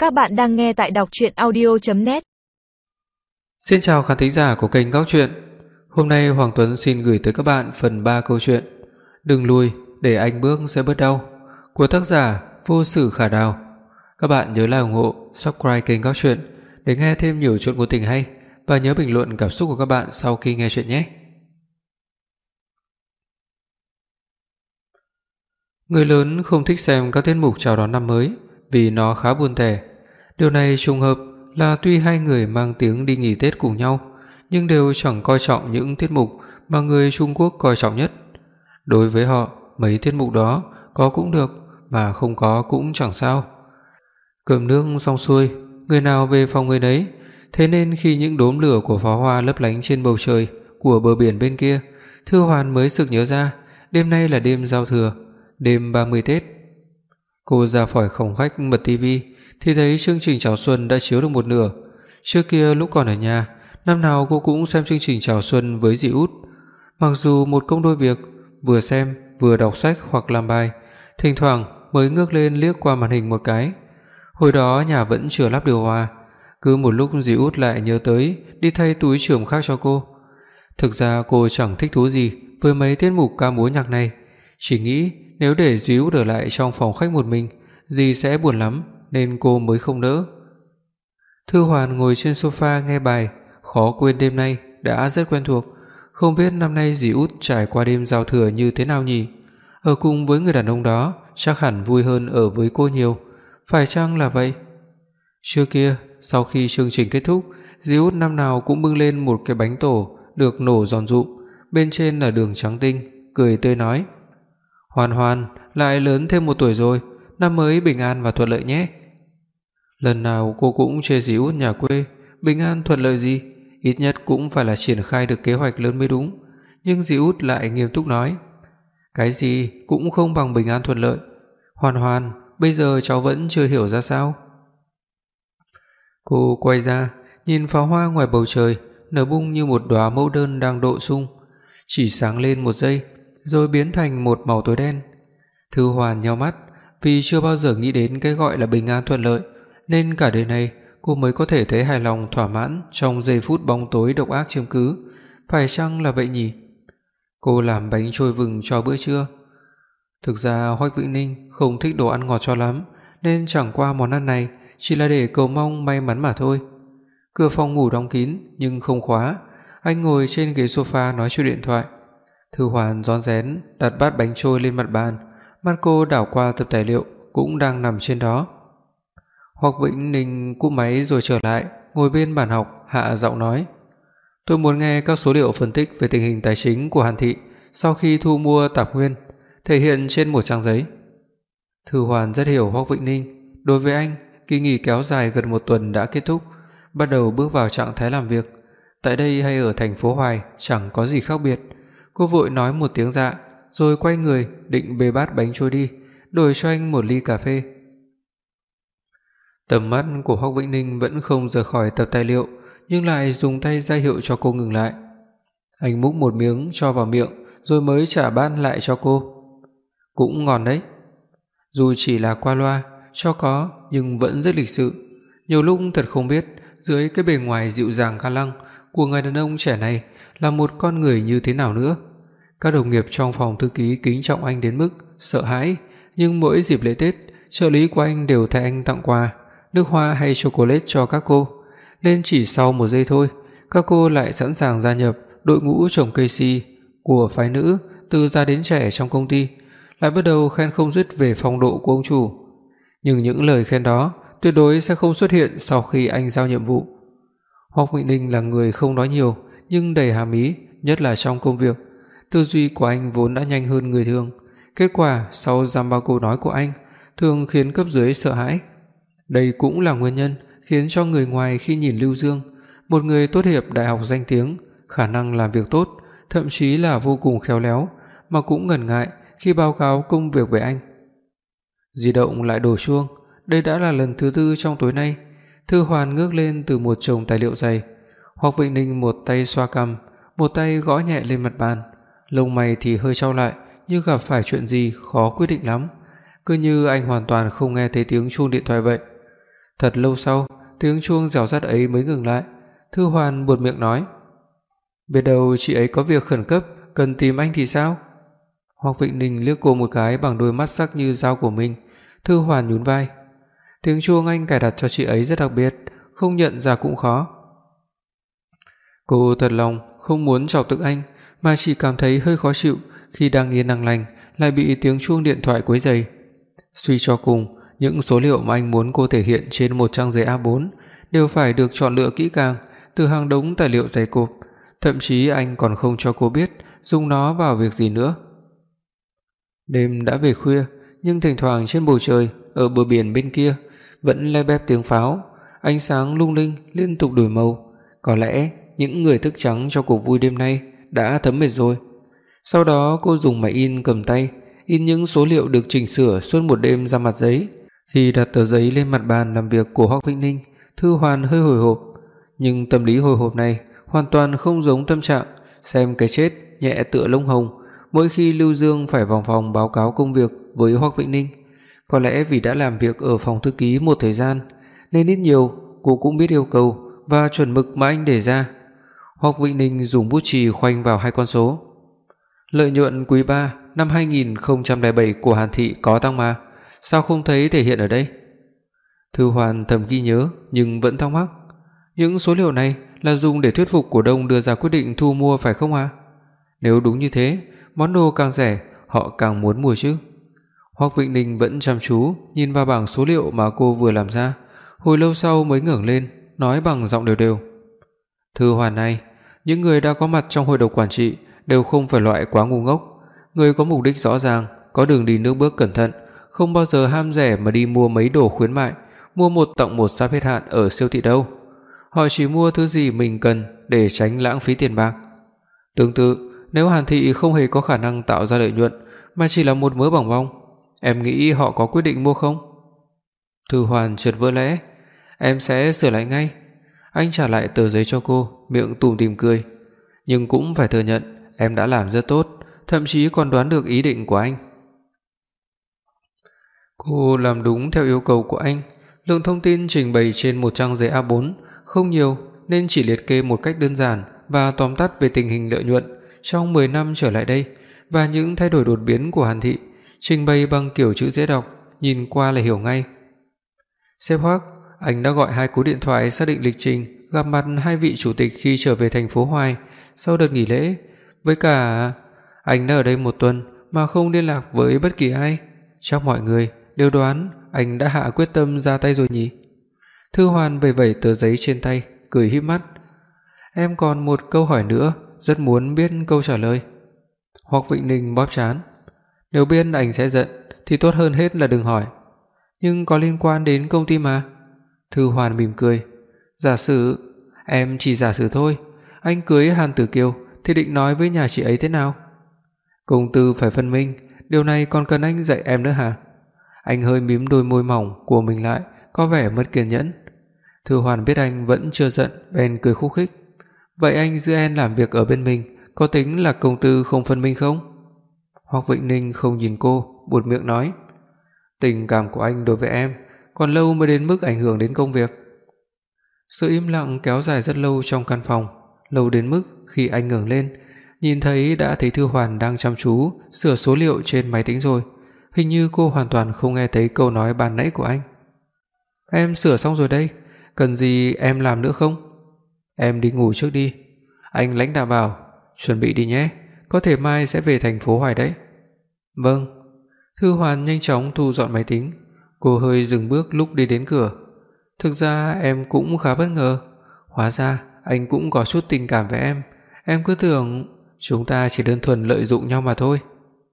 Các bạn đang nghe tại đọc truyện audio.net. Xin chào khán thính giả của kênh Góc Truyện. Hôm nay Hoàng Tuấn xin gửi tới các bạn phần 3 câu chuyện Đừng lùi để anh bước sẽ bớt đau của tác giả Vô Sử Khả Đào. Các bạn nhớ like, ủng hộ, subscribe kênh Góc Truyện để nghe thêm nhiều chuyện ngôn tình hay, và nhớ bình luận cảm xúc của các bạn sau khi nghe chuyện nhé. Người lớn không thích xem các tiết mục chào đón năm mới vì nó khá buồn tẻ. Điều này trùng hợp là tuy hai người mang tiếng đi nghỉ Tết cùng nhau, nhưng đều chẳng coi trọng những tiết mục mà người Trung Quốc coi trọng nhất. Đối với họ, mấy tiết mục đó có cũng được, mà không có cũng chẳng sao. Cơm nước xong xuôi, người nào về phòng người nấy. Thế nên khi những đốm lửa của pháo hoa lấp lánh trên bầu trời của bờ biển bên kia, Thư Hoàn mới sực nhớ ra đêm nay là đêm giao thừa, đêm 30 Tết. Cô ra khỏi phòng khách bật tivi thì thấy chương trình chào xuân đã chiếu được một nửa. Trước kia lúc còn ở nhà, năm nào cô cũng xem chương trình chào xuân với dì út. Mặc dù một công đôi việc, vừa xem vừa đọc sách hoặc làm bài, thỉnh thoảng mới ngước lên liếc qua màn hình một cái. Hồi đó nhà vẫn chưa lắp điều hòa, cứ một lúc dì út lại nhớ tới đi thay túi chườm khác cho cô. Thực ra cô chẳng thích thú gì với mấy tiết mục ca múa nhạc này, chỉ nghĩ nếu để dì út ở lại trong phòng khách một mình, dì sẽ buồn lắm, nên cô mới không nỡ. Thư Hoàn ngồi trên sofa nghe bài, khó quên đêm nay đã rất quen thuộc. Không biết năm nay dì út trải qua đêm giao thừa như thế nào nhỉ? Ở cùng với người đàn ông đó chắc hẳn vui hơn ở với cô nhiều, phải chăng là vậy? Trước kia, sau khi chương trình kết thúc, dì út năm nào cũng bưng lên một cái bánh tổ được nổ giòn rụm, bên trên là đường trắng tinh, cười tươi nói: "Hoàn Hoàn, lại lớn thêm một tuổi rồi, năm mới bình an và thuận lợi nhé." Lần nào cô cũng chê dì út nhà quê, bình an thuận lợi gì, ít nhất cũng phải là triển khai được kế hoạch lớn mới đúng. Nhưng dì út lại nghiêm túc nói: "Cái gì cũng không bằng bình an thuận lợi. Hoàn Hoàn, bây giờ cháu vẫn chưa hiểu ra sao." Cô quay ra, nhìn pháo hoa ngoài bầu trời nở bung như một đóa mẫu đơn đang độ sung, chỉ sáng lên một giây rồi biến thành một màu tối đen. Thư Hoàn nhíu mắt, vì chưa bao giờ nghĩ đến cái gọi là bình an thuận lợi, nên cả đời này cô mới có thể thấy hài lòng thỏa mãn trong giây phút bóng tối độc ác chiếm cứ. Phải chăng là vậy nhỉ? Cô làm bánh trôi vừng cho bữa trưa. Thực ra Hoắc Vĩnh Ninh không thích đồ ăn ngọt cho lắm, nên chẳng qua món ăn này chỉ là để cầu mong may mắn mà thôi. Cửa phòng ngủ đóng kín nhưng không khóa. Anh ngồi trên ghế sofa nói chuyện điện thoại. Thư Hoàn rón rén đặt bát bánh trôi lên mặt bàn, mắt cô đảo qua tập tài liệu cũng đang nằm trên đó. Hoắc Vĩnh Ninh cúp máy rồi trở lại, ngồi bên bàn học, hạ giọng nói: "Tôi muốn nghe các số liệu phân tích về tình hình tài chính của Hàn Thị sau khi thu mua tạp nguyên, thể hiện trên một trang giấy." Thư Hoàn rất hiểu Hoắc Vĩnh Ninh. Đối với anh, kỳ nghỉ kéo dài gần một tuần đã kết thúc, bắt đầu bước vào trạng thái làm việc. Tại đây hay ở thành phố Hoài chẳng có gì khác biệt. Cô vội nói một tiếng dạ, rồi quay người định bê bát bánh trôi đi, đổi cho anh một ly cà phê. Tầm mắt của Hoắc Vĩnh Ninh vẫn không rời khỏi tập tài liệu, nhưng lại dùng tay ra hiệu cho cô ngừng lại. Anh múc một miếng cho vào miệng, rồi mới trả bát lại cho cô. "Cũng ngon đấy." Dù chỉ là qua loa, cho có nhưng vẫn rất lịch sự. Nhiều lúc thật không biết dưới cái bề ngoài dịu dàng ga lăng của người đàn ông trẻ này là một con người như thế nào nữa. Các đồng nghiệp trong phòng thư ký kính trọng anh đến mức sợ hãi, nhưng mỗi dịp lễ Tết, trợ lý của anh đều thay anh tặng quà, nước hoa hay chocolate cho các cô, nên chỉ sau một giây thôi, các cô lại sẵn sàng gia nhập đội ngũ trồng cây si của phái nữ từ già đến trẻ trong công ty, lại bắt đầu khen không dứt về phong độ của ông chủ. Nhưng những lời khen đó tuyệt đối sẽ không xuất hiện sau khi anh giao nhiệm vụ. Hoắc Vĩnh Ninh là người không nói nhiều nhưng đầy hàm ý, nhất là trong công việc. Tư duy của anh vốn đã nhanh hơn người thường, kết quả sau dăm ba câu nói của anh thường khiến cấp dưới sợ hãi. Đây cũng là nguyên nhân khiến cho người ngoài khi nhìn Lưu Dương, một người tốt nghiệp đại học danh tiếng, khả năng làm việc tốt, thậm chí là vô cùng khéo léo, mà cũng ngần ngại khi báo cáo công việc với anh. Di động lại đổ chuông, đây đã là lần thứ tư trong tối nay. Thư Hoàn ngước lên từ một chồng tài liệu dày. Hoắc Vĩnh Ninh một tay xoa cằm, một tay gõ nhẹ lên mặt bàn, lông mày thì hơi chau lại, như gặp phải chuyện gì khó quyết định lắm, cứ như anh hoàn toàn không nghe thấy tiếng chuông điện thoại vậy. Thật lâu sau, tiếng chuông rèo rắt ấy mới ngừng lại. Thư Hoàn buột miệng nói: "Biết đâu chị ấy có việc khẩn cấp cần tìm anh thì sao?" Hoắc Vịnh Ninh liếc cô một cái bằng đôi mắt sắc như dao của mình. Thư Hoàn nhún vai: "Tiếng chuông anh cài đặt cho chị ấy rất đặc biệt, không nhận ra cũng khó." Cô thật lòng không muốn chọc tức anh, mà chỉ cảm thấy hơi khó chịu khi đang yên đang lành lại bị tiếng chuông điện thoại quấy rầy. Suy cho cùng, những số liệu mà anh muốn cô thể hiện trên một trang giấy A4 đều phải được chọn lựa kỹ càng từ hàng đống tài liệu dày cộp, thậm chí anh còn không cho cô biết dùng nó vào việc gì nữa. Đêm đã về khuya, nhưng thỉnh thoảng trên bầu trời ở bờ biển bên kia vẫn le bép tiếng pháo, ánh sáng lung linh liên tục đổi màu. Có lẽ những người thức trắng cho cuộc vui đêm nay đã thấm mệt rồi. Sau đó cô dùng máy in cầm tay in những số liệu được chỉnh sửa suốt một đêm ra mặt giấy. Khi đặt tờ giấy lên mặt bàn làm việc của Hoắc Vĩnh Ninh, Thư Hoàn hơi hồi hộp, nhưng tâm lý hồi hộp này hoàn toàn không giống tâm trạng xem cái chết nhẹ tựa lông hồng mỗi khi Lưu Dương phải vòng vòng báo cáo công việc với Hoắc Vĩnh Ninh. Có lẽ vì đã làm việc ở phòng thư ký một thời gian nên ít nhiều cô cũng biết yêu cầu và chuẩn mực mà anh đề ra. Hoắc Vĩnh Ninh dùng bút chì khoanh vào hai con số. Lợi nhuận quý 3 năm 2007 của Hàn Thị có tăng mà, sao không thấy thể hiện ở đây? Thư Hoàn thầm ghi nhớ nhưng vẫn thắc mắc. Những số liệu này là dùng để thuyết phục cổ đông đưa ra quyết định thu mua phải không à? Nếu đúng như thế, món đồ càng rẻ họ càng muốn mua chứ. Hoắc Vĩnh Ninh vẫn chăm chú nhìn vào bảng số liệu mà cô vừa làm ra, hồi lâu sau mới ngẩng lên, nói bằng giọng đều đều: "Thư Hoàn này, những người đã có mặt trong hội đồng quản trị đều không phải loại quá ngu ngốc, người có mục đích rõ ràng, có đường đi nước bước cẩn thận, không bao giờ ham rẻ mà đi mua mấy đồ khuyến mại, mua một tặng một sắp hết hạn ở siêu thị đâu. Họ chỉ mua thứ gì mình cần để tránh lãng phí tiền bạc. Tương tự, nếu Hàn Thị không hề có khả năng tạo ra lợi nhuận mà chỉ là một mớ bòng bong, em nghĩ họ có quyết định mua không?" Thư Hoàn chợt vỡ lẽ: "Em sẽ sửa lại ngay." Anh trả lại tờ giấy cho cô, miệng tủm tỉm cười: "Nhưng cũng phải thừa nhận, em đã làm rất tốt, thậm chí còn đoán được ý định của anh." Cô làm đúng theo yêu cầu của anh. Lượng thông tin trình bày trên một trang giấy A4 không nhiều nên chỉ liệt kê một cách đơn giản và tóm tắt về tình hình lợi nhuận trong 10 năm trở lại đây và những thay đổi đột biến của Hàn Thị, trình bày bằng kiểu chữ dễ đọc, nhìn qua là hiểu ngay. "Sếp Hoắc, anh đã gọi 2 cú điện thoại xác định lịch trình gặp mặt 2 vị chủ tịch khi trở về thành phố Hoài sau đợt nghỉ lễ, với cả anh đã ở đây 1 tuần mà không liên lạc với bất kỳ ai. Chắc mọi người đều đoán anh đã hạ quyết tâm ra tay rồi nhỉ?" Thư Hoàn vẩy vẩy tờ giấy trên tay, cười híp mắt: "Em còn một câu hỏi nữa, rất muốn biết câu trả lời." Hoắc Vĩnh Ninh bóp trán: "Nếu biết anh sẽ giận thì tốt hơn hết là đừng hỏi." "Nhưng có liên quan đến công ty mà." Thư Hoàn mỉm cười: "Giả sử, em chỉ giả sử thôi, anh cưới Hàn Tử Kiều thì định nói với nhà chị ấy thế nào?" "Công tư phải phân minh, điều này còn cần anh dạy em nữa hả?" Anh hơi mím đôi môi mỏng của mình lại, có vẻ mất kiên nhẫn. Thư Hoàn biết anh vẫn chưa giận, bèn cười khúc khích: "Vậy anh giữ em làm việc ở bên mình, có tính là công tư không phân minh không?" Hoắc Vĩnh Ninh không nhìn cô, buột miệng nói: "Tình cảm của anh đối với em còn lâu mới đến mức ảnh hưởng đến công việc." Sự im lặng kéo dài rất lâu trong căn phòng, lâu đến mức khi anh ngẩng lên, nhìn thấy đã thấy Thư Hoàn đang chăm chú sửa số liệu trên máy tính rồi. Hình như cô hoàn toàn không nghe thấy câu nói ban nãy của anh. "Em sửa xong rồi đây, cần gì em làm nữa không?" "Em đi ngủ trước đi." Anh lãnh đạm bảo: "Chuẩn bị đi nhé, có thể mai sẽ về thành phố Hoài đấy." "Vâng." Thư Hoàn nhanh chóng thu dọn máy tính. Cô hơi dừng bước lúc đi đến cửa. "Thực ra em cũng khá bất ngờ, hóa ra anh cũng có chút tình cảm với em. Em cứ tưởng chúng ta chỉ đơn thuần lợi dụng nhau mà thôi."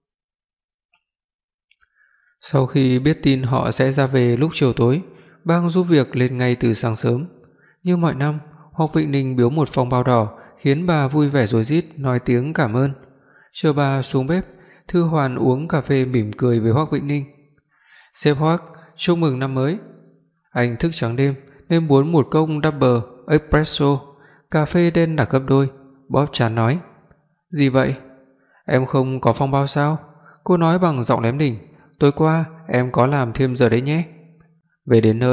Sau khi biết tin họ sẽ ra về lúc chiều tối, bang giúp việc lên ngay từ sáng sớm. Như mọi năm, Hoắc Vĩnh Ninh biếu một phong bao đỏ khiến bà vui vẻ rối rít nói tiếng cảm ơn. Chờ bà xuống bếp, Thư Hoàn uống cà phê mỉm cười với Hoắc Vĩnh Ninh. "Sếp Hoắc, chúc mừng năm mới." Anh thức trắng đêm nên muốn một cốc double espresso, cà phê đen đặc gấp đôi, bóp trán nói: "Gì vậy? Em không có phong bao sao?" Cô nói bằng giọng lém đỉnh: "Tối qua em có làm thêm giờ đấy nhé." Về đến nơi,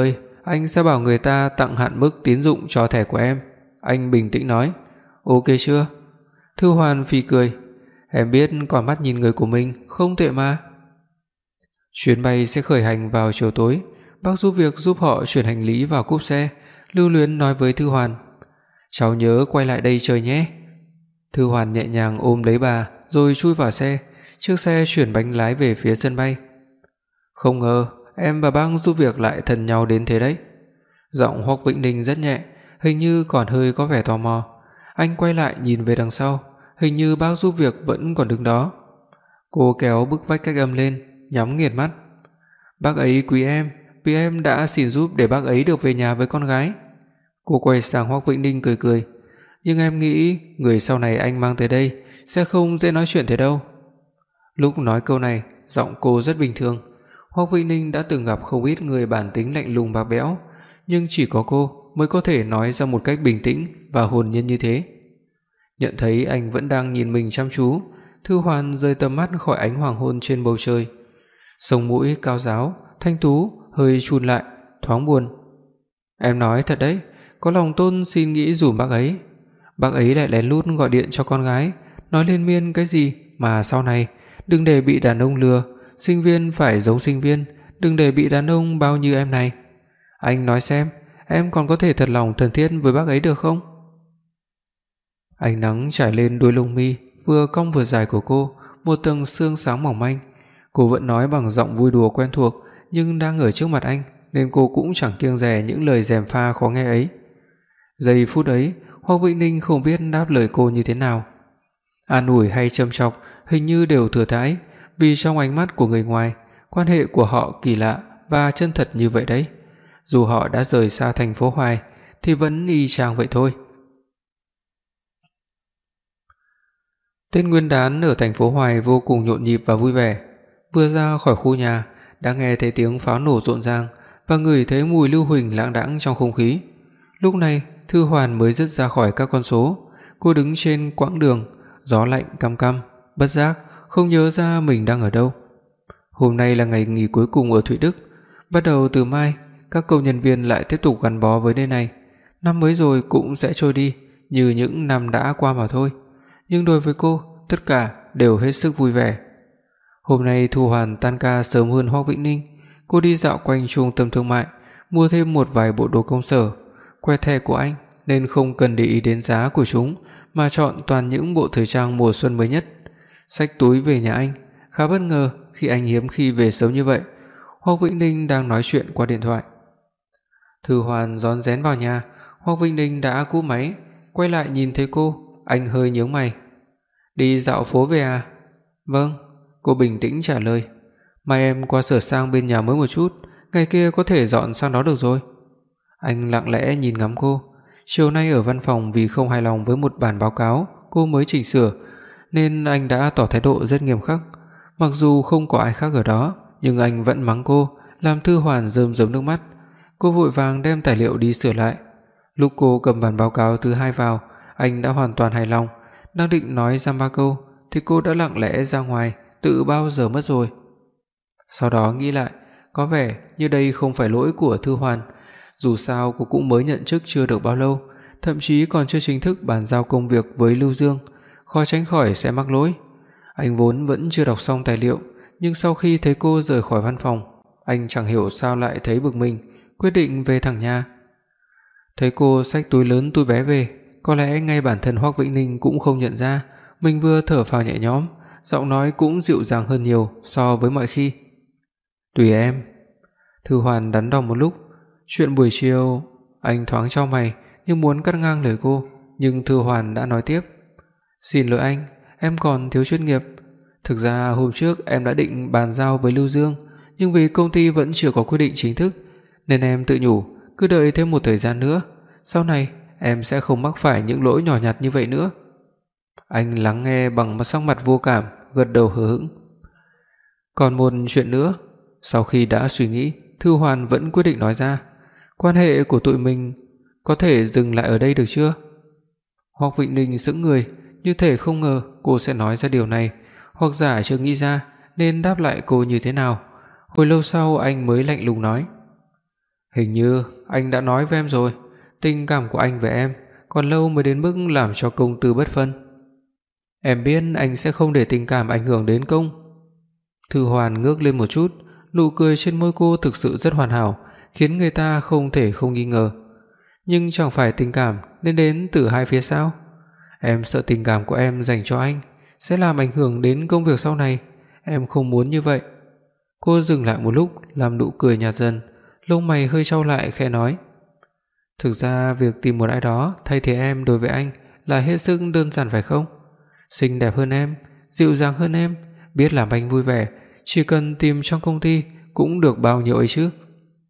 anh sẽ bảo người ta tặng hạn mức tín dụng cho thẻ của em." Anh bình tĩnh nói. "Ok chưa?" Thư Hoàn phì cười. "Em biết con mắt nhìn người của mình không tệ mà." Chuyến bay sẽ khởi hành vào chiều tối. Bác giúp việc giúp họ chuyển hành lý vào cốp xe, lưu luyến nói với Thư Hoàn: "Cháu nhớ quay lại đây chơi nhé." Thư Hoàn nhẹ nhàng ôm lấy bà rồi chui vào xe. Chiếc xe chuyển bánh lái về phía sân bay. "Không ngờ em và bác giúp việc lại thân nhau đến thế đấy." Giọng Hoắc Vĩnh Ninh rất nhẹ, hình như còn hơi có vẻ tò mò. Anh quay lại nhìn về đằng sau, hình như bác giúp việc vẫn còn đứng đó. Cô kéo bức vách cách âm lên, nhắm nghiền mắt. "Bác ấy quý em, vì em đã xin giúp để bác ấy được về nhà với con gái." Cô quay sang Hoắc Vĩnh Ninh cười cười. "Nhưng em nghĩ người sau này anh mang tới đây sẽ không dễ nói chuyện thế đâu." Lúc nói câu này, giọng cô rất bình thường. Hoắc Vĩnh Ninh đã từng gặp không ít người bản tính lạnh lùng bạc bẽo, nhưng chỉ có cô mới có thể nói ra một cách bình tĩnh và hồn nhiên như thế. Nhận thấy anh vẫn đang nhìn mình chăm chú, Thư Hoàn rời tầm mắt khỏi ánh hoàng hôn trên bầu trời. Sống mũi cao ráo, thanh tú, hơi chun lại, thoáng buồn. "Em nói thật đấy, có lòng tôn xin nghĩ dùm bác ấy." Bác ấy lại lén lút gọi điện cho con gái, nói liên miên cái gì mà sau này đừng để bị đàn ông lừa, sinh viên phải giống sinh viên, đừng để bị đàn ông bao như em này. Anh nói xem, em còn có thể thật lòng thân thiết với bác ấy được không? Ánh nắng trải lên đuôi lông mi vừa cong vừa dài của cô, một tầng sương sáng mỏng manh. Cô vẫn nói bằng giọng vui đùa quen thuộc, nhưng đang ở trước mặt anh nên cô cũng chẳng kiêng dè những lời gièm pha khó nghe ấy. Giây phút ấy, Hoắc Vĩnh Ninh không biết đáp lời cô như thế nào. An ủi hay châm chọc hình như đều thừa thãi, vì trong ánh mắt của người ngoài, quan hệ của họ kỳ lạ và chân thật như vậy đấy. Dù họ đã rời xa thành phố Hoài thì vẫn y chang vậy thôi. Tết Nguyên đán ở thành phố Hoài vô cùng nhộn nhịp và vui vẻ. Vừa ra khỏi khu nhà, đã nghe thấy tiếng pháo nổ rộn ràng và ngửi thấy mùi lưu huỳnh lãng đãng trong không khí. Lúc này, Thư Hoàn mới dứt ra khỏi các con số. Cô đứng trên quãng đường, gió lạnh căm căm, bất giác không nhớ ra mình đang ở đâu. Hôm nay là ngày nghỉ cuối cùng ở Thụy Đức. Bắt đầu từ mai, các công nhân viên lại tiếp tục gắn bó với nơi này. Năm mới rồi cũng sẽ trôi đi như những năm đã qua mà thôi. Nhưng đối với cô, tất cả đều hết sức vui vẻ. Hôm nay Thu Hoàn tan ca sớm hơn Hoắc Vĩnh Ninh. Cô đi dạo quanh trung tâm thương mại, mua thêm một vài bộ đồ công sở. Quẹt thẻ của anh nên không cần để ý đến giá của chúng, mà chọn toàn những bộ thời trang mùa xuân mới nhất. Xách túi về nhà anh, khá bất ngờ khi anh hiếm khi về sớm như vậy. Hoắc Vĩnh Ninh đang nói chuyện qua điện thoại. Thư Hoàn rón rén vào nhà, Hoắc Vĩnh Ninh đã cúp máy, quay lại nhìn thấy cô, anh hơi nhướng mày. "Đi dạo phố về à?" "Vâng." Cô bình tĩnh trả lời. "Mai em qua sửa sang bên nhà mới một chút, ngày kia có thể dọn sang đó được rồi." Anh lặng lẽ nhìn ngắm cô. Chiều nay ở văn phòng vì không hài lòng với một bản báo cáo cô mới chỉnh sửa, nên anh đã tỏ thái độ rất nghiêm khắc. Mặc dù không có ai khác ở đó, nhưng anh vẫn mắng cô, làm Thư Hoàn rơm rớm nước mắt. Cô vội vàng đem tài liệu đi sửa lại. Lúc cô cầm bản báo cáo thứ hai vào, anh đã hoàn toàn hài lòng. Đang định nói dăm ba câu thì cô đã lặng lẽ ra ngoài, tự bao giờ mất rồi. Sau đó nghĩ lại, có vẻ như đây không phải lỗi của Thư Hoàn. Dù sao cô cũng mới nhận chức chưa được bao lâu, thậm chí còn chưa chính thức bàn giao công việc với Lưu Dương, khó tránh khỏi sẽ mắc lỗi. Anh vốn vẫn chưa đọc xong tài liệu, nhưng sau khi thấy cô rời khỏi văn phòng, anh chẳng hiểu sao lại thấy bực mình, quyết định về thẳng nhà. Thấy cô xách túi lớn túi bé về, có lẽ ngay bản thân Hoắc Vĩnh Ninh cũng không nhận ra mình vừa thở phào nhẹ nhõm, giọng nói cũng dịu dàng hơn nhiều so với mọi khi. "Tùy em." Thư Hoàn đắn đo một lúc. "Chuyện buổi chiều..." Anh thoáng chau mày như muốn cắt ngang lời cô, nhưng Thư Hoàn đã nói tiếp. "Xin lỗi anh, em còn thiếu chuyên nghiệp. Thực ra hôm trước em đã định bàn giao với Lưu Dương, nhưng vì công ty vẫn chưa có quyết định chính thức, nên em tự nhủ cứ đợi thêm một thời gian nữa, sau này em sẽ không mắc phải những lỗi nhỏ nhặt như vậy nữa." Anh lắng nghe bằng một sắc mặt vô cảm, gật đầu hờ hững. "Còn một chuyện nữa." Sau khi đã suy nghĩ, Thư Hoàn vẫn quyết định nói ra. "Quan hệ của tụi mình có thể dừng lại ở đây được chưa?" Hoắc Vĩnh Ninh sững người, như thể không ngờ cô sẽ nói ra điều này, hoặc giả chưa nghĩ ra nên đáp lại cô như thế nào. Hồi lâu sau anh mới lạnh lùng nói: Hình như anh đã nói với em rồi, tình cảm của anh với em còn lâu mới đến mức làm cho công tư bất phân. Em biết anh sẽ không để tình cảm ảnh hưởng đến công. Thư Hoàn ngước lên một chút, nụ cười trên môi cô thực sự rất hoàn hảo, khiến người ta không thể không nghi ngờ. Nhưng chẳng phải tình cảm nên đến từ hai phía sao? Em sợ tình cảm của em dành cho anh sẽ làm ảnh hưởng đến công việc sau này, em không muốn như vậy. Cô dừng lại một lúc, làm nụ cười nhạt dần, lông mày hơi chau lại khẽ nói: "Thực ra việc tìm một ai đó thay thế em đối với anh là hết sức đơn giản phải không? Xinh đẹp hơn em, dịu dàng hơn em, biết làm anh vui vẻ, chỉ cần tìm trong công ty cũng được bao nhiêu ấy chứ."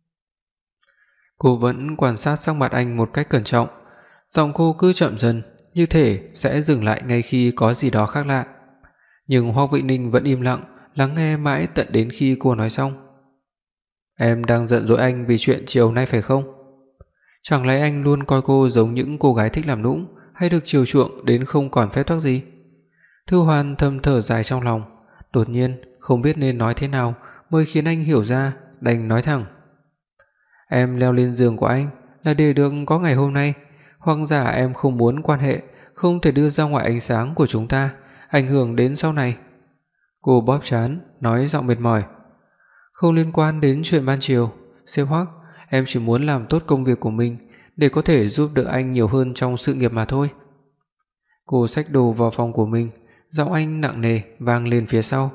Cô vẫn quan sát sắc mặt anh một cách cẩn trọng, giọng cô cứ chậm dần, như thể sẽ dừng lại ngay khi có gì đó khác lạ. Nhưng Hoắc Vĩnh Ninh vẫn im lặng, lắng nghe mãi tận đến khi cô nói xong. "Em đang giận dỗi anh vì chuyện chiều nay phải không? Chẳng lẽ anh luôn coi cô giống những cô gái thích làm nũng hay được chiều chuộng đến không còn phép tắc gì?" Thư Hoàn thầm thở dài trong lòng, đột nhiên không biết nên nói thế nào mới khiến anh hiểu ra, đành nói thẳng: "Em leo lên giường của anh là để được có ngày hôm nay, hoặc giả em không muốn quan hệ không thể đưa ra ngoài ánh sáng của chúng ta, ảnh hưởng đến sau này." Cô bóp trán, nói giọng mệt mỏi: "Không liên quan đến chuyện ban chiều, sếp Hoắc, em chỉ muốn làm tốt công việc của mình để có thể giúp đỡ anh nhiều hơn trong sự nghiệp mà thôi." Cô xách đồ vào phòng của mình, giọng anh nặng nề vang lên phía sau: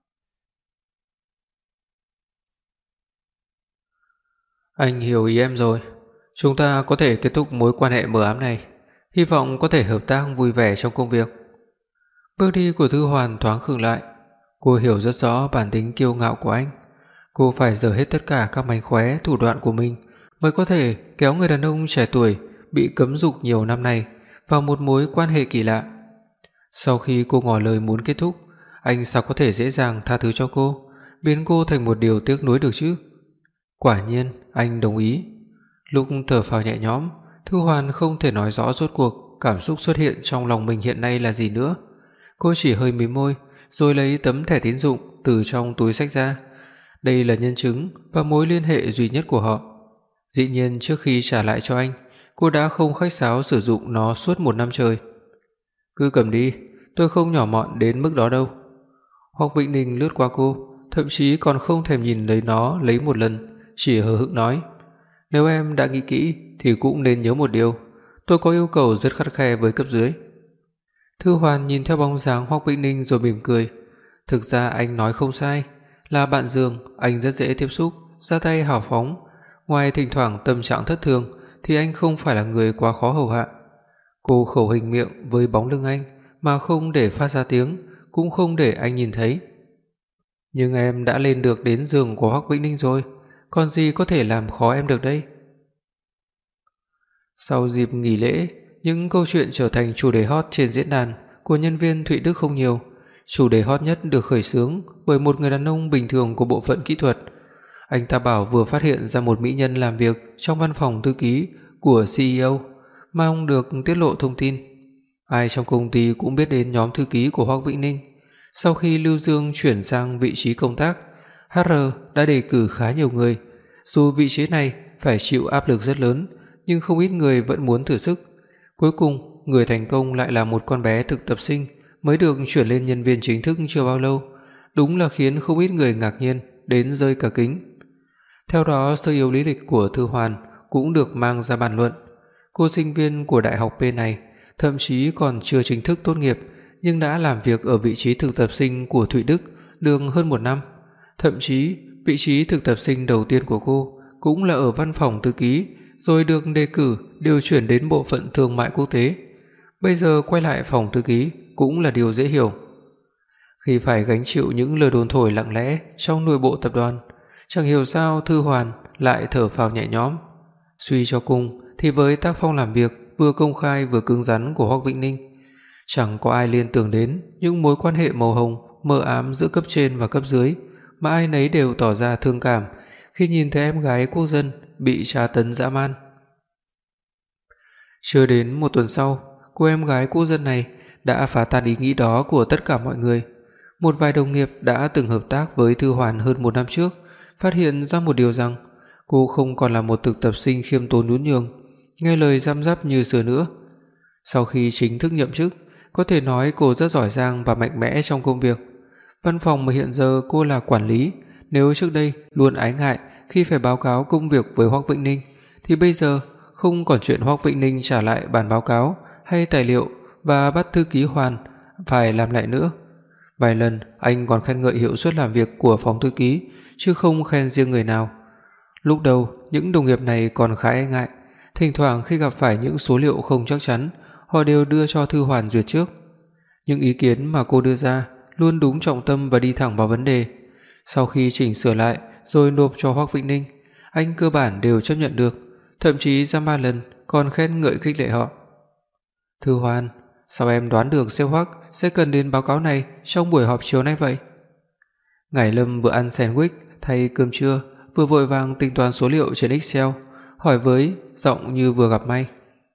"Anh hiểu ý em rồi, chúng ta có thể kết thúc mối quan hệ mờ ám này, hy vọng có thể hợp tác vui vẻ trong công việc." Bước đi của Thư Hoàn thoáng khựng lại, cô hiểu rất rõ bản tính kiêu ngạo của anh, cô phải giở hết tất cả các mánh khóe thủ đoạn của mình mới có thể kéo người đàn ông trẻ tuổi bị cấm dục nhiều năm này vào một mối quan hệ kỳ lạ. Sau khi cô ngỏ lời muốn kết thúc, anh sao có thể dễ dàng tha thứ cho cô, biến cô thành một điều tiếc nuối được chứ? Quả nhiên, anh đồng ý. Lúc thở phào nhẹ nhõm, Thư Hoàn không thể nói rõ rốt cuộc cảm xúc xuất hiện trong lòng mình hiện nay là gì nữa. Cô chỉ hơi mím môi, rồi lấy tấm thẻ tín dụng từ trong túi xách ra. Đây là nhân chứng và mối liên hệ duy nhất của họ. Dĩ nhiên trước khi trả lại cho anh, cô đã không khách sáo sử dụng nó suốt 1 năm trời. "Cứ cầm đi, tôi không nhỏ mọn đến mức đó đâu." Hoắc Vĩnh Ninh lướt qua cô, thậm chí còn không thèm nhìn lấy nó lấy một lần, chỉ hờ hững nói: "Nếu em đã nghĩ kỹ thì cũng nên nhớ một điều, tôi có yêu cầu rất khắt khe với cấp dưới." Thư Hoàn nhìn theo bóng dáng Hoắc Vĩnh Ninh rồi mỉm cười. Thực ra anh nói không sai, là bạn giường, anh rất dễ tiếp xúc, ra tay hào phóng, ngoài thỉnh thoảng tâm trạng thất thường thì anh không phải là người quá khó hầu hạ. Cô khẩu hình miệng với bóng lưng anh mà không để phát ra tiếng, cũng không để anh nhìn thấy. "Nhưng em đã lên được đến giường của Hoắc Vĩnh Ninh rồi, còn gì có thể làm khó em được đây?" Sau dịp nghỉ lễ, những câu chuyện trở thành chủ đề hot trên diễn đàn của nhân viên Thụy Đức không nhiều. Chủ đề hot nhất được khởi xướng bởi một người đàn ông bình thường của bộ phận kỹ thuật. Anh ta bảo vừa phát hiện ra một mỹ nhân làm việc trong văn phòng thư ký của CEO, mong được tiết lộ thông tin. Ai trong công ty cũng biết đến nhóm thư ký của Hoắc Vĩnh Ninh. Sau khi Lưu Dương chuyển sang vị trí công tác, HR đã đề cử khá nhiều người. Dù vị trí này phải chịu áp lực rất lớn, nhưng không ít người vẫn muốn thử sức. Cuối cùng, người thành công lại là một con bé thực tập sinh mới được chuyển lên nhân viên chính thức chưa bao lâu. Đúng là khiến không ít người ngạc nhiên đến rơi cả kính. Theo đó, sơ yếu lý lịch của Thư Hoàn cũng được mang ra bàn luận. Cô sinh viên của đại học P này thậm chí còn chưa chính thức tốt nghiệp nhưng đã làm việc ở vị trí thực tập sinh của Thụy Đức được hơn 1 năm. Thậm chí, vị trí thực tập sinh đầu tiên của cô cũng là ở văn phòng thư ký, rồi được đề cử điều chuyển đến bộ phận thương mại quốc tế. Bây giờ quay lại phòng thư ký cũng là điều dễ hiểu. Khi phải gánh chịu những lời đồn thổi lặng lẽ trong nội bộ tập đoàn, chẳng hiểu sao Thư Hoàn lại thở phào nhẹ nhõm. Suy cho cùng thì với tác phong làm việc vừa công khai vừa cứng rắn của Hoắc Vĩnh Ninh, chẳng có ai liên tưởng đến những mối quan hệ màu hồng mờ ám giữa cấp trên và cấp dưới, mà ai nấy đều tỏ ra thương cảm khi nhìn thấy em gái quốc dân bị tra tấn dã man. Chưa đến 1 tuần sau, cô em gái quốc dân này đã phá tan ý nghĩ đó của tất cả mọi người. Một vài đồng nghiệp đã từng hợp tác với Thư Hoàn hơn 1 năm trước phát hiện ra một điều rằng Cô không còn là một thực tập sinh khiêm tốn nhún nhường, nghe lời răm rắp như xưa nữa. Sau khi chính thức nhậm chức, có thể nói cô rất giỏi giang và mạnh mẽ trong công việc. Văn phòng mà hiện giờ cô là quản lý, nếu trước đây luôn ái ngại khi phải báo cáo công việc với Hoắc Vĩnh Ninh, thì bây giờ không còn chuyện Hoắc Vĩnh Ninh trả lại bản báo cáo hay tài liệu và bắt thư ký Hoàn phải làm lại nữa. Vài lần anh còn khen ngợi hiệu suất làm việc của phòng thư ký, chứ không khen riêng người nào. Lúc đầu, những đồng nghiệp này còn khá e ngại, thỉnh thoảng khi gặp phải những số liệu không chắc chắn, họ đều đưa cho Thư Hoàn duyệt trước. Những ý kiến mà cô đưa ra luôn đúng trọng tâm và đi thẳng vào vấn đề. Sau khi chỉnh sửa lại rồi nộp cho Hoắc Vĩnh Ninh, anh cơ bản đều chấp nhận được, thậm chí ra 3 lần còn khen ngợi khích lệ họ. "Thư Hoàn, sao em đoán được sếp Hoắc sẽ cần đến báo cáo này trong buổi họp chiều nay vậy?" Ngải Lâm vừa ăn sandwich thay cơm trưa, vừa vội vàng tính toán số liệu trên Excel, hỏi với giọng như vừa gặp may.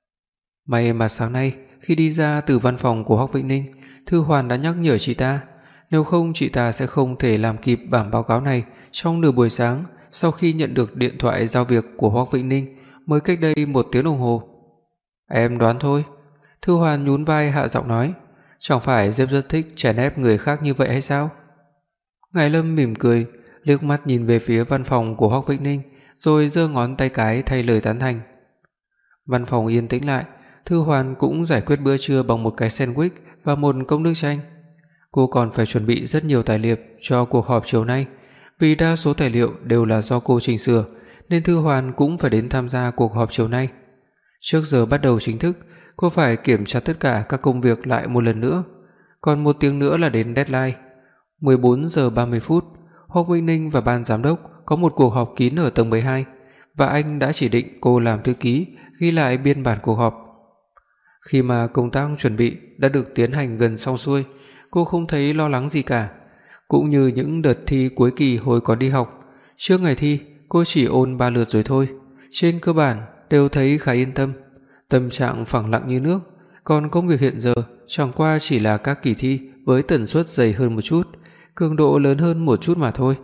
May mà sáng nay khi đi ra từ văn phòng của Hoắc Vĩnh Ninh, Thư Hoàn đã nhắc nhở chị ta, nếu không chị ta sẽ không thể làm kịp bản báo cáo này trong nửa buổi sáng sau khi nhận được điện thoại giao việc của Hoắc Vĩnh Ninh mới cách đây 1 tiếng đồng hồ. Em đoán thôi. Thư Hoàn nhún vai hạ giọng nói, chẳng phải Diệp rất thích chèn ép người khác như vậy hay sao? Ngải Lâm mỉm cười, liếc mắt nhìn về phía văn phòng của Hoắc Vĩnh Ninh, rồi giơ ngón tay cái thay lời tán thành. Văn phòng yên tĩnh lại, Thư Hoàn cũng giải quyết bữa trưa bằng một cái sandwich và một cốc nước chanh. Cô còn phải chuẩn bị rất nhiều tài liệu cho cuộc họp chiều nay, vì đa số tài liệu đều là do cô chỉnh sửa, nên Thư Hoàn cũng phải đến tham gia cuộc họp chiều nay. Trước giờ bắt đầu chính thức, cô phải kiểm tra tất cả các công việc lại một lần nữa. Còn 1 tiếng nữa là đến deadline. 14 giờ 30 phút, Hoắc Vĩnh Ninh và ban giám đốc có một cuộc họp kín ở tầng 12 và anh đã chỉ định cô làm thư ký ghi lại biên bản cuộc họp. Khi mà công tác chuẩn bị đã được tiến hành gần xong xuôi, cô không thấy lo lắng gì cả. Cũng như những đợt thi cuối kỳ hồi còn đi học, trước ngày thi cô chỉ ôn 3 lượt rồi thôi. Trên cơ bản đều thấy khá yên tâm, tâm trạng phẳng lặng như nước. Còn công việc hiện giờ chẳng qua chỉ là các kỳ thi với tần suất dày hơn một chút, cường độ lớn hơn một chút mà thôi.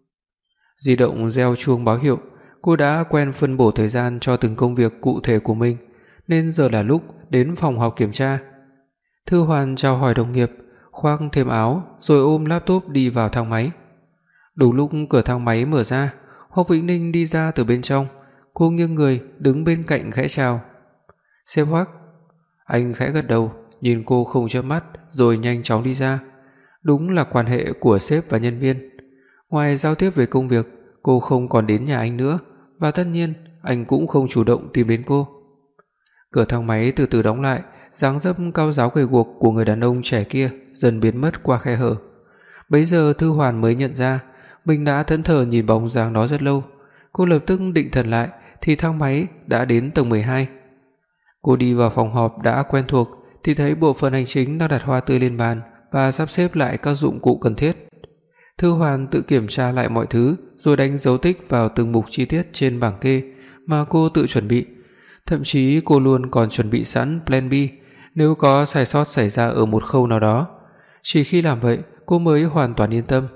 Di động reo chuông báo hiệu, cô đã quen phân bổ thời gian cho từng công việc cụ thể của mình, nên giờ là lúc đến phòng họp kiểm tra. Thư Hoàn chào hỏi đồng nghiệp, khoác thêm áo rồi ôm laptop đi vào thang máy. Đúng lúc cửa thang máy mở ra, Hoắc Vĩnh Ninh đi ra từ bên trong, cô nghiêng người đứng bên cạnh khẽ chào. "Sếp Hoắc." Anh khẽ gật đầu, nhìn cô không chớp mắt rồi nhanh chóng đi ra. Đúng là quan hệ của sếp và nhân viên. Ngoài giao tiếp về công việc, cô không còn đến nhà anh nữa, và tất nhiên anh cũng không chủ động tìm đến cô. Cửa thang máy từ từ đóng lại, dáng dấp cao ráo gầy guộc của người đàn ông trẻ kia dần biến mất qua khe hở. Bấy giờ Thư Hoàn mới nhận ra mình đã thẫn thờ nhìn bóng dáng đó rất lâu. Cô lập tức định thần lại thì thang máy đã đến tầng 12. Cô đi vào phòng họp đã quen thuộc thì thấy bộ phận hành chính đang đặt hoa tươi lên bàn và sắp xếp lại các dụng cụ cần thiết. Thư Hoàn tự kiểm tra lại mọi thứ rồi đánh dấu tích vào từng mục chi tiết trên bảng kê mà cô tự chuẩn bị. Thậm chí cô luôn còn chuẩn bị sẵn plan B nếu có sai sót xảy ra ở một khâu nào đó. Chỉ khi làm vậy, cô mới hoàn toàn yên tâm.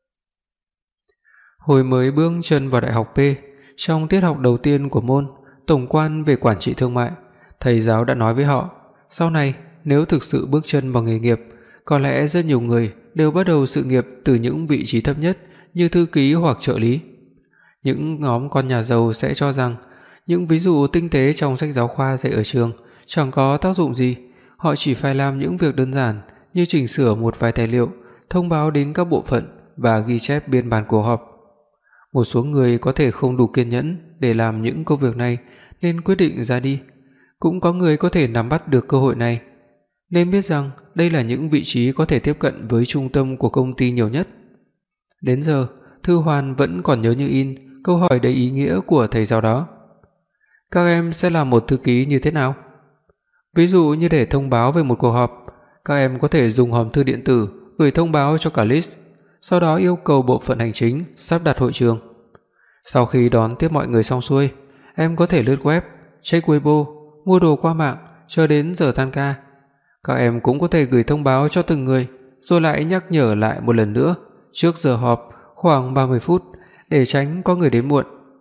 Hồi mới bước chân vào đại học P, trong tiết học đầu tiên của môn tổng quan về quản trị thương mại, thầy giáo đã nói với họ, sau này nếu thực sự bước chân vào nghề nghiệp, có lẽ rất nhiều người đều bắt đầu sự nghiệp từ những vị trí thấp nhất như thư ký hoặc trợ lý. Những nhóm con nhà giàu sẽ cho rằng những ví dụ tinh tế trong sách giáo khoa dạy ở trường chẳng có tác dụng gì, họ chỉ phải làm những việc đơn giản như chỉnh sửa một vài tài liệu, thông báo đến các bộ phận và ghi chép biên bản cuộc họp. Một số người có thể không đủ kiên nhẫn để làm những công việc này nên quyết định ra đi. Cũng có người có thể nắm bắt được cơ hội này, nên biết rằng đây là những vị trí có thể tiếp cận với trung tâm của công ty nhiều nhất. Đến giờ, Thư Hoàn vẫn còn nhớ như in câu hỏi đầy ý nghĩa của thầy giáo đó. Các em sẽ làm một thư ký như thế nào? Ví dụ như để thông báo về một cuộc họp, các em có thể dùng hòm thư điện tử gửi thông báo cho cả list, sau đó yêu cầu bộ phận hành chính sắp đặt hội trường. Sau khi đón tiếp mọi người xong xuôi, em có thể lướt web, check Weibo, mua đồ qua mạng cho đến giờ tan ca. Các em cũng có thể gửi thông báo cho từng người, rồi lại nhắc nhở lại một lần nữa trước giờ họp khoảng 30 phút để tránh có người đến muộn.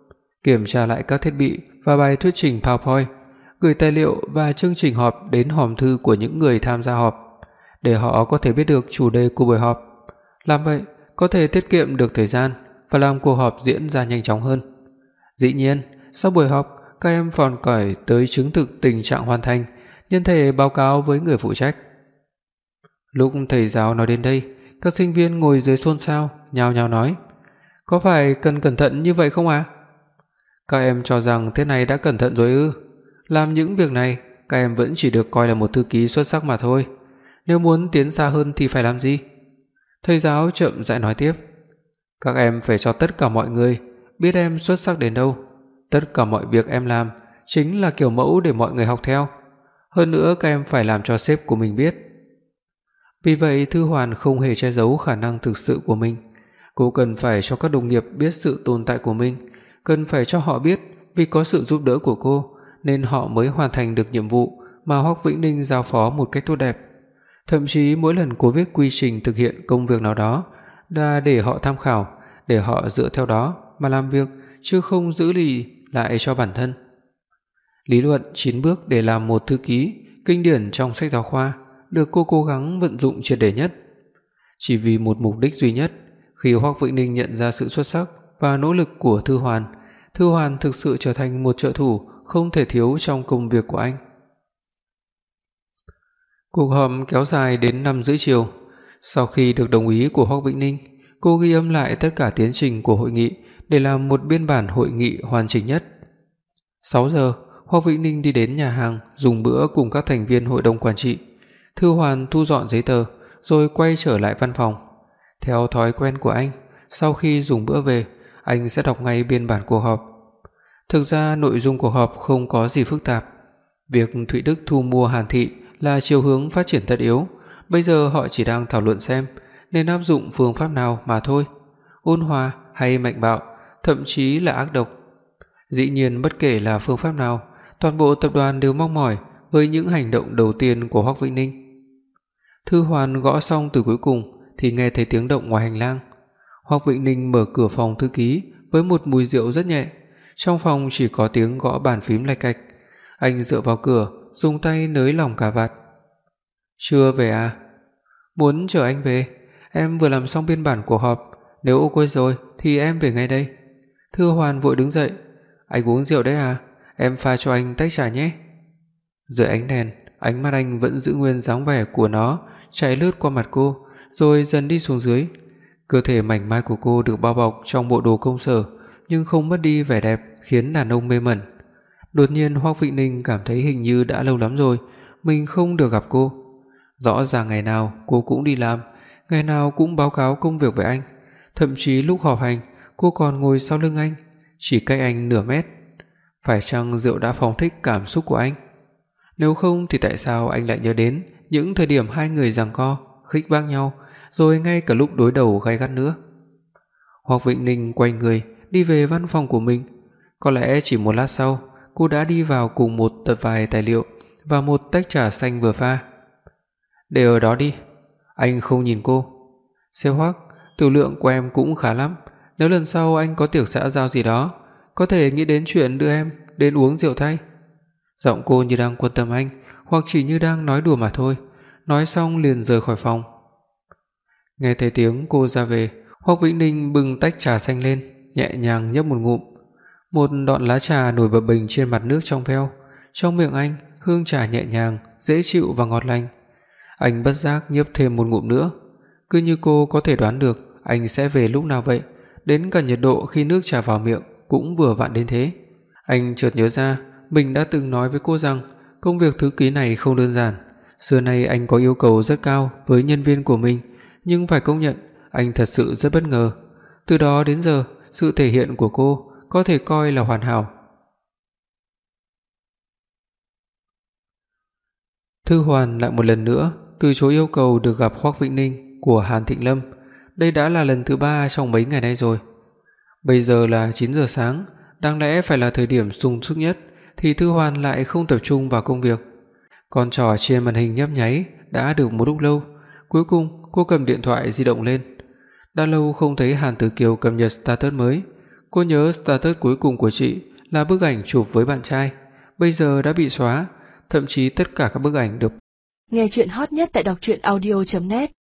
kiểm tra lại các thiết bị và bài thuyết trình PowerPoint, gửi tài liệu và chương trình họp đến hòm thư của những người tham gia họp để họ có thể biết được chủ đề của buổi họp. Làm vậy có thể tiết kiệm được thời gian và làm cuộc họp diễn ra nhanh chóng hơn. Dĩ nhiên, sau buổi họp, các em còn phải tới chứng thực tình trạng hoàn thành, nhân thể báo cáo với người phụ trách. Lúc thầy giáo nói đến đây, các sinh viên ngồi dưới xôn xao, nhao nhao nói: "Có phải cần cẩn thận như vậy không ạ?" Các em cho rằng thế này đã cẩn thận rồi ư? Làm những việc này, các em vẫn chỉ được coi là một thư ký xuất sắc mà thôi. Nếu muốn tiến xa hơn thì phải làm gì? Thầy giáo chậm rãi nói tiếp: "Các em phải cho tất cả mọi người biết em xuất sắc đến đâu. Tất cả mọi việc em làm chính là kiểu mẫu để mọi người học theo. Hơn nữa các em phải làm cho sếp của mình biết." Vì vậy, Thư Hoàn không hề che giấu khả năng thực sự của mình. Cô cần phải cho các đồng nghiệp biết sự tồn tại của mình, cần phải cho họ biết vì có sự giúp đỡ của cô nên họ mới hoàn thành được nhiệm vụ mà Hoắc Vĩnh Ninh giao phó một cách tốt đẹp. Thậm chí mỗi lần cô viết quy trình thực hiện công việc nào đó là để họ tham khảo, để họ dựa theo đó mà làm việc, chứ không giữ lì lại cho bản thân. Lý luận 9 bước để làm một thư ký, kinh điển trong sách giáo khoa, được cô cố gắng vận dụng triệt để nhất. Chỉ vì một mục đích duy nhất, khi Hoắc Vĩnh Ninh nhận ra sự xuất sắc và nỗ lực của Thư Hoàn thực sự trở thành một trợ thủ không thể thiếu trong công việc của anh. Cuộc họp kéo dài đến 5:30 chiều. Sau khi được đồng ý của Hoắc Vĩnh Ninh, cô ghi âm lại tất cả tiến trình của hội nghị để làm một biên bản hội nghị hoàn chỉnh nhất. 6 giờ, Hoắc Vĩnh Ninh đi đến nhà hàng dùng bữa cùng các thành viên hội đồng quản trị. Thư Hoàn thu dọn giấy tờ rồi quay trở lại văn phòng. Theo thói quen của anh, sau khi dùng bữa về, anh sẽ đọc ngay biên bản cuộc họp. Thực ra nội dung cuộc họp không có gì phức tạp. Việc Thụy Đức thu mua Hàn Thị là chiều hướng phát triển tất yếu. Bây giờ họ chỉ đang thảo luận xem nên áp dụng phương pháp nào mà thôi, ôn hòa hay mạnh bạo, thậm chí là ác độc. Dĩ nhiên bất kể là phương pháp nào, toàn bộ tập đoàn đều mong mỏi với những hành động đầu tiên của Hoắc Vĩnh Ninh. Thư Hoàn gõ xong từ cuối cùng thì nghe thấy tiếng động ngoài hành lang. Hoắc Vĩnh Ninh mở cửa phòng thư ký với một mùi rượu rất nhẹ. Trong phòng chỉ có tiếng gõ bàn phím lạch cạch. Anh dựa vào cửa, dùng tay nới lỏng cà vạt. "Chưa về à? Muốn chờ anh về. Em vừa làm xong biên bản cuộc họp, nếu ok rồi thì em về ngay đây." Thư Hoàn vội đứng dậy. "Anh uống rượu đấy à? Em pha cho anh tách trà nhé." Dưới ánh đèn, ánh mắt anh vẫn giữ nguyên dáng vẻ của nó, chạy lướt qua mặt cô rồi dần đi xuống dưới. Cơ thể mảnh mai của cô được bao bọc trong bộ đồ công sở nhưng không mất đi vẻ đẹp khiến đàn ông mê mẩn. Đột nhiên Hoắc Vĩnh Ninh cảm thấy hình như đã lâu lắm rồi mình không được gặp cô. Rõ ràng ngày nào cô cũng đi làm, ngày nào cũng báo cáo công việc với anh, thậm chí lúc họp hành cô còn ngồi sau lưng anh, chỉ cách anh nửa mét. Phải chăng rượu đã phóng thích cảm xúc của anh? Nếu không thì tại sao anh lại nhớ đến những thời điểm hai người giằng co, khích bác nhau, rồi ngay cả lúc đối đầu gay gắt nữa? Hoắc Vĩnh Ninh quay người đi về văn phòng của mình. Có lẽ chỉ một lát sau, cô đã đi vào cùng một tập vài tài liệu và một tách trà xanh vừa pha. "Để ở đó đi." Anh không nhìn cô. "Sếp Hoắc, tiểu lượng của em cũng khá lắm, nếu lần sau anh có tiệc xã giao gì đó, có thể nghĩ đến chuyện đưa em đến uống rượu thay." Giọng cô như đang quan tâm anh, hoặc chỉ như đang nói đùa mà thôi. Nói xong liền rời khỏi phòng. Nghe thấy tiếng cô ra về, Hoắc Vĩnh Ninh bưng tách trà xanh lên, nhẹ nhàng nhấp một ngụm. Một đoạn lá trà nổi bập bềnh trên mặt nước trong veo. Trong miệng anh, hương trà nhẹ nhàng, dễ chịu và ngọt lành. Anh bất giác nhấp thêm một ngụm nữa. Cứ như cô có thể đoán được anh sẽ về lúc nào vậy, đến cả nhiệt độ khi nước trà vào miệng cũng vừa vặn đến thế. Anh chợt nhớ ra mình đã từng nói với cô rằng công việc thư ký này không đơn giản. Xưa nay anh có yêu cầu rất cao với nhân viên của mình, nhưng phải công nhận anh thật sự rất bất ngờ. Từ đó đến giờ, sự thể hiện của cô có thể coi là hoàn hảo. Thư Hoàn lại một lần nữa từ chối yêu cầu được gặp Hoắc Vĩnh Ninh của Hàn Thịnh Lâm. Đây đã là lần thứ 3 trong mấy ngày nay rồi. Bây giờ là 9 giờ sáng, đáng lẽ phải là thời điểm sung sức nhất, thì Thư Hoàn lại không tập trung vào công việc. Con trò trên màn hình nhấp nháy đã được một lúc lâu, cuối cùng cô cầm điện thoại di động lên. Đã lâu không thấy Hàn Tử Kiều cập nhật status mới, Cô nhớ status cuối cùng của chị là bức ảnh chụp với bạn trai, bây giờ đã bị xóa, thậm chí tất cả các bức ảnh được. Nghe truyện hot nhất tại đọc truyện audio.net